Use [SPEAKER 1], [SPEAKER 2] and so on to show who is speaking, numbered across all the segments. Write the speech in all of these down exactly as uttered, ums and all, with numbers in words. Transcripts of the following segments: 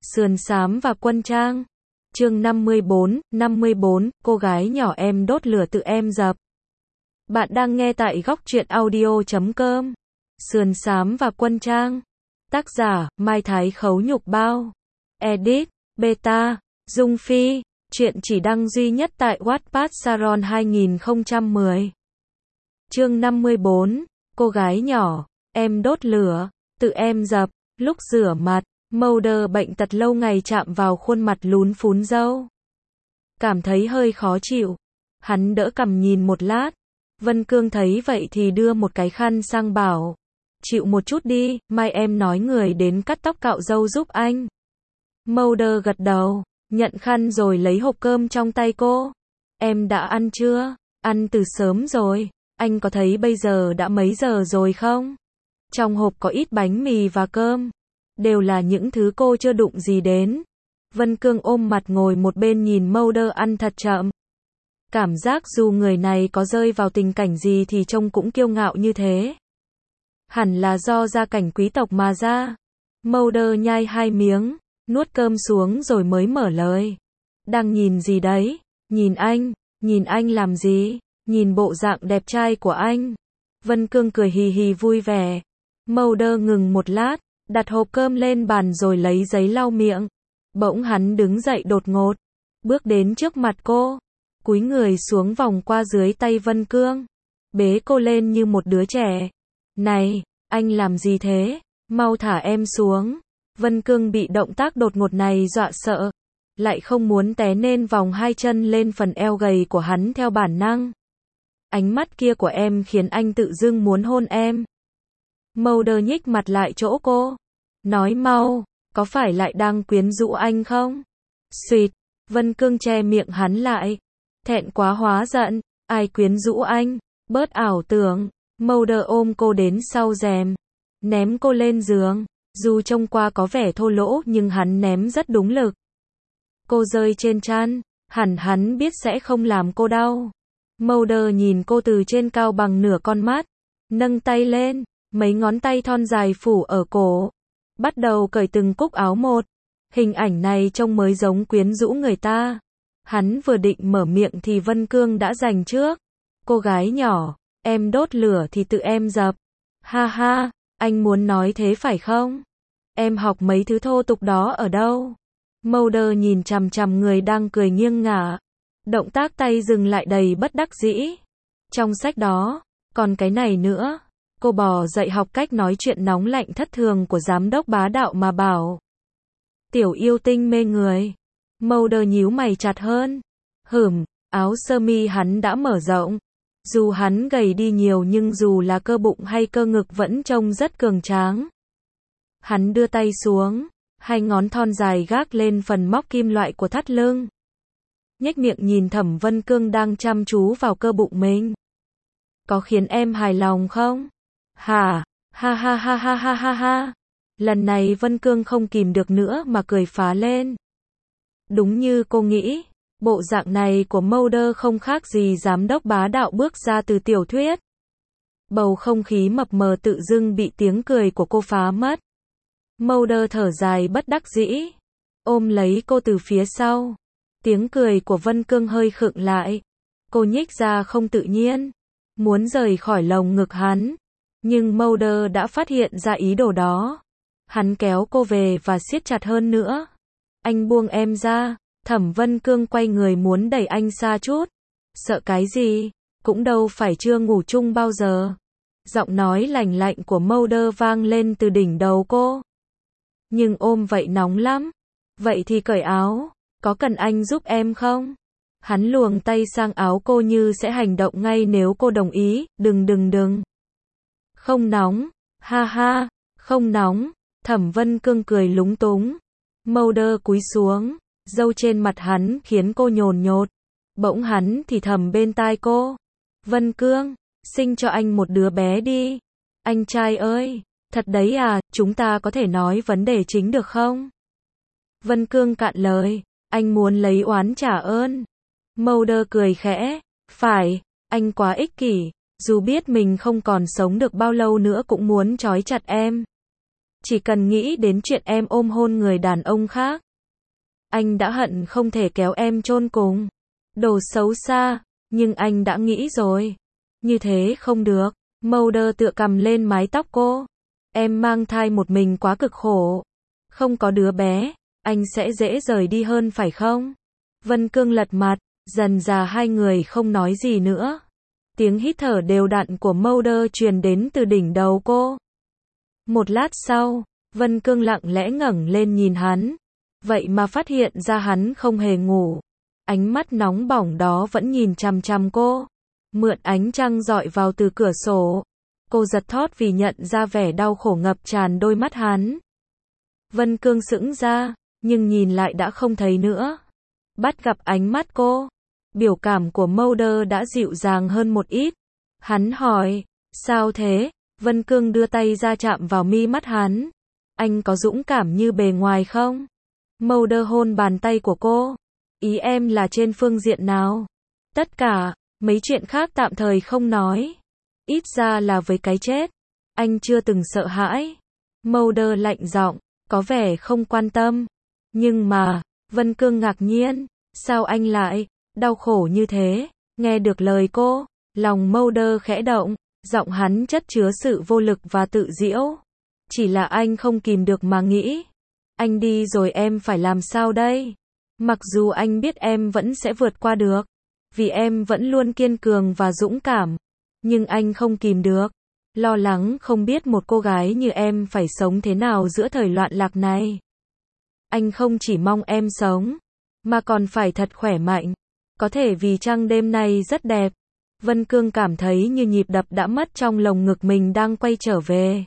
[SPEAKER 1] Sườn xám và quân trang. Chương năm mươi bốn, năm mươi bốn, cô gái nhỏ em đốt lửa tự em dập. Bạn đang nghe tại góc truyện audio chấm com. Sườn xám và quân trang. Tác giả, Mai Thái Khấu Nhục Bao. Edit, Beta, Dung Phi. Chuyện chỉ đăng duy nhất tại Wattpad Saron hai nghìn không trăm mười. Chương năm mươi bốn, cô gái nhỏ, em đốt lửa, tự em dập. Lúc rửa mặt, Mulder bệnh tật lâu ngày chạm vào khuôn mặt lún phún râu. Cảm thấy hơi khó chịu. Hắn đỡ cằm nhìn một lát. Vân Cương thấy vậy thì đưa một cái khăn sang bảo. Chịu một chút đi, mai em nói người đến cắt tóc cạo râu giúp anh. Mulder gật đầu, nhận khăn rồi lấy hộp cơm trong tay cô. Em đã ăn chưa? Ăn từ sớm rồi. Anh có thấy bây giờ đã mấy giờ rồi không? Trong hộp có ít bánh mì và cơm. Đều là những thứ cô chưa đụng gì đến. Vân Cương ôm mặt ngồi một bên nhìn Mulder ăn thật chậm. Cảm giác dù người này có rơi vào tình cảnh gì thì trông cũng kiêu ngạo như thế. Hẳn là do gia cảnh quý tộc mà ra. Mulder nhai hai miếng, nuốt cơm xuống rồi mới mở lời. Đang nhìn gì đấy? Nhìn anh. Nhìn anh làm gì? Nhìn bộ dạng đẹp trai của anh. Vân Cương cười hì hì vui vẻ. Mulder ngừng một lát, đặt hộp cơm lên bàn rồi lấy giấy lau miệng. Bỗng hắn đứng dậy đột ngột, bước đến trước mặt cô, cúi người xuống vòng qua dưới tay Vân Cương, bế cô lên như một đứa trẻ. Này, anh làm gì thế? Mau thả em xuống. Vân Cương bị động tác đột ngột này dọa sợ, lại không muốn té nên vòng hai chân lên phần eo gầy của hắn theo bản năng. Ánh mắt kia của em khiến anh tự dưng muốn hôn em. Mulder nhích mặt lại chỗ cô, nói mau, có phải lại đang quyến rũ anh không? Xuyệt, Vân Cương che miệng hắn lại, thẹn quá hóa giận, ai quyến rũ anh, bớt ảo tưởng. Mulder ôm cô đến sau rèm, ném cô lên giường, dù trông qua có vẻ thô lỗ nhưng hắn ném rất đúng lực. Cô rơi trên chăn, hẳn hắn biết sẽ không làm cô đau. Mulder nhìn cô từ trên cao bằng nửa con mắt, nâng tay lên, mấy ngón tay thon dài phủ ở cổ, bắt đầu cởi từng cúc áo một. Hình ảnh này trông mới giống quyến rũ người ta. Hắn vừa định mở miệng thì Vân Cương đã giành trước. Cô gái nhỏ, em đốt lửa thì tự em dập. Ha ha, anh muốn nói thế phải không? Em học mấy thứ thô tục đó ở đâu? Mulder nhìn chằm chằm người đang cười nghiêng ngả. Động tác tay dừng lại đầy bất đắc dĩ. Trong sách đó, còn cái này nữa. Cô bò dậy học cách nói chuyện nóng lạnh thất thường của giám đốc bá đạo mà bảo. Tiểu yêu tinh mê người. Mulder nhíu mày chặt hơn. Hửm, áo sơ mi hắn đã mở rộng. Dù hắn gầy đi nhiều nhưng dù là cơ bụng hay cơ ngực vẫn trông rất cường tráng. Hắn đưa tay xuống, hai ngón thon dài gác lên phần móc kim loại của thắt lưng. Nhếch miệng nhìn Thẩm Vân Cương đang chăm chú vào cơ bụng mình. Có khiến em hài lòng không? Hả? Ha ha ha ha ha ha ha. Lần này Vân Cương không kìm được nữa mà cười phá lên. Đúng như cô nghĩ, bộ dạng này của Mulder không khác gì giám đốc bá đạo bước ra từ tiểu thuyết. Bầu không khí mập mờ tự dưng bị tiếng cười của cô phá mất. Mulder thở dài bất đắc dĩ, ôm lấy cô từ phía sau. Tiếng cười của Vân Cương hơi khựng lại. Cô nhích ra không tự nhiên, muốn rời khỏi lồng ngực hắn. Nhưng Mulder đã phát hiện ra ý đồ đó. Hắn kéo cô về và siết chặt hơn nữa. Anh buông em ra. Thẩm Vân Cương quay người muốn đẩy anh xa chút. Sợ cái gì? Cũng đâu phải chưa ngủ chung bao giờ. Giọng nói lành lạnh của Mulder vang lên từ đỉnh đầu cô. Nhưng ôm vậy nóng lắm. Vậy thì cởi áo. Có cần anh giúp em không? Hắn luồng tay sang áo cô như sẽ hành động ngay nếu cô đồng ý. Đừng đừng đừng. Không nóng. Ha ha. Không nóng. Thẩm Vân Cương cười lúng túng. Mulder cúi xuống. Râu trên mặt hắn khiến cô nhồn nhột. Bỗng hắn thì thầm bên tai cô. Vân Cương, sinh cho anh một đứa bé đi. Anh trai ơi, thật đấy à, chúng ta có thể nói vấn đề chính được không? Vân Cương cạn lời, anh muốn lấy oán trả ơn. Mulder cười khẽ, phải, anh quá ích kỷ, dù biết mình không còn sống được bao lâu nữa cũng muốn trói chặt em. Chỉ cần nghĩ đến chuyện em ôm hôn người đàn ông khác, anh đã hận không thể kéo em chôn cùng. Đồ xấu xa, nhưng anh đã nghĩ rồi. Như thế không được. Mulder tựa cầm lên mái tóc cô. Em mang thai một mình quá cực khổ. Không có đứa bé, anh sẽ dễ rời đi hơn phải không? Vân Cương lật mặt, dần dà hai người không nói gì nữa. Tiếng hít thở đều đặn của Mulder truyền đến từ đỉnh đầu cô. Một lát sau, Vân Cương lặng lẽ ngẩng lên nhìn hắn. Vậy mà phát hiện ra hắn không hề ngủ. Ánh mắt nóng bỏng đó vẫn nhìn chằm chằm cô. Mượn ánh trăng dọi vào từ cửa sổ. Cô giật thót vì nhận ra vẻ đau khổ ngập tràn đôi mắt hắn. Vân Cương sững ra, nhưng nhìn lại đã không thấy nữa. Bắt gặp ánh mắt cô, biểu cảm của Mulder đã dịu dàng hơn một ít. Hắn hỏi, sao thế? Vân Cương đưa tay ra chạm vào mi mắt hắn. Anh có dũng cảm như bề ngoài không? Mulder hôn bàn tay của cô. Ý em là trên phương diện nào? Tất cả, mấy chuyện khác tạm thời không nói. Ít ra là với cái chết. Anh chưa từng sợ hãi. Mulder lạnh giọng, có vẻ không quan tâm. Nhưng mà, Vân Cương ngạc nhiên. Sao anh lại đau khổ như thế? Nghe được lời cô, lòng Mulder khẽ động. Giọng hắn chất chứa sự vô lực và tự giễu. Chỉ là anh không kìm được mà nghĩ. Anh đi rồi em phải làm sao đây? Mặc dù anh biết em vẫn sẽ vượt qua được. Vì em vẫn luôn kiên cường và dũng cảm. Nhưng anh không kìm được. Lo lắng không biết một cô gái như em phải sống thế nào giữa thời loạn lạc này. Anh không chỉ mong em sống, mà còn phải thật khỏe mạnh. Có thể vì trăng đêm nay rất đẹp. Vân Cương cảm thấy như nhịp đập đã mất trong lồng ngực mình đang quay trở về.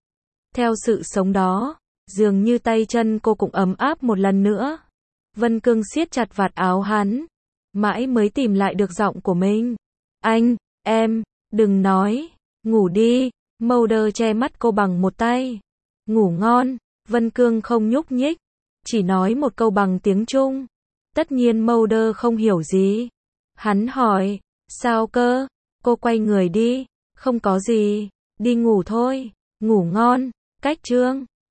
[SPEAKER 1] Theo sự sống đó, dường như tay chân cô cũng ấm áp một lần nữa. Vân Cương siết chặt vạt áo hắn, mãi mới tìm lại được giọng của mình. Anh, em, đừng nói, ngủ đi. Mulder che mắt cô bằng một tay. Ngủ ngon. Vân Cương không nhúc nhích, chỉ nói một câu bằng tiếng Trung. Tất nhiên Mulder không hiểu gì. Hắn hỏi, sao cơ? Cô quay người đi. Không có gì, đi ngủ thôi. Ngủ ngon. Cách chương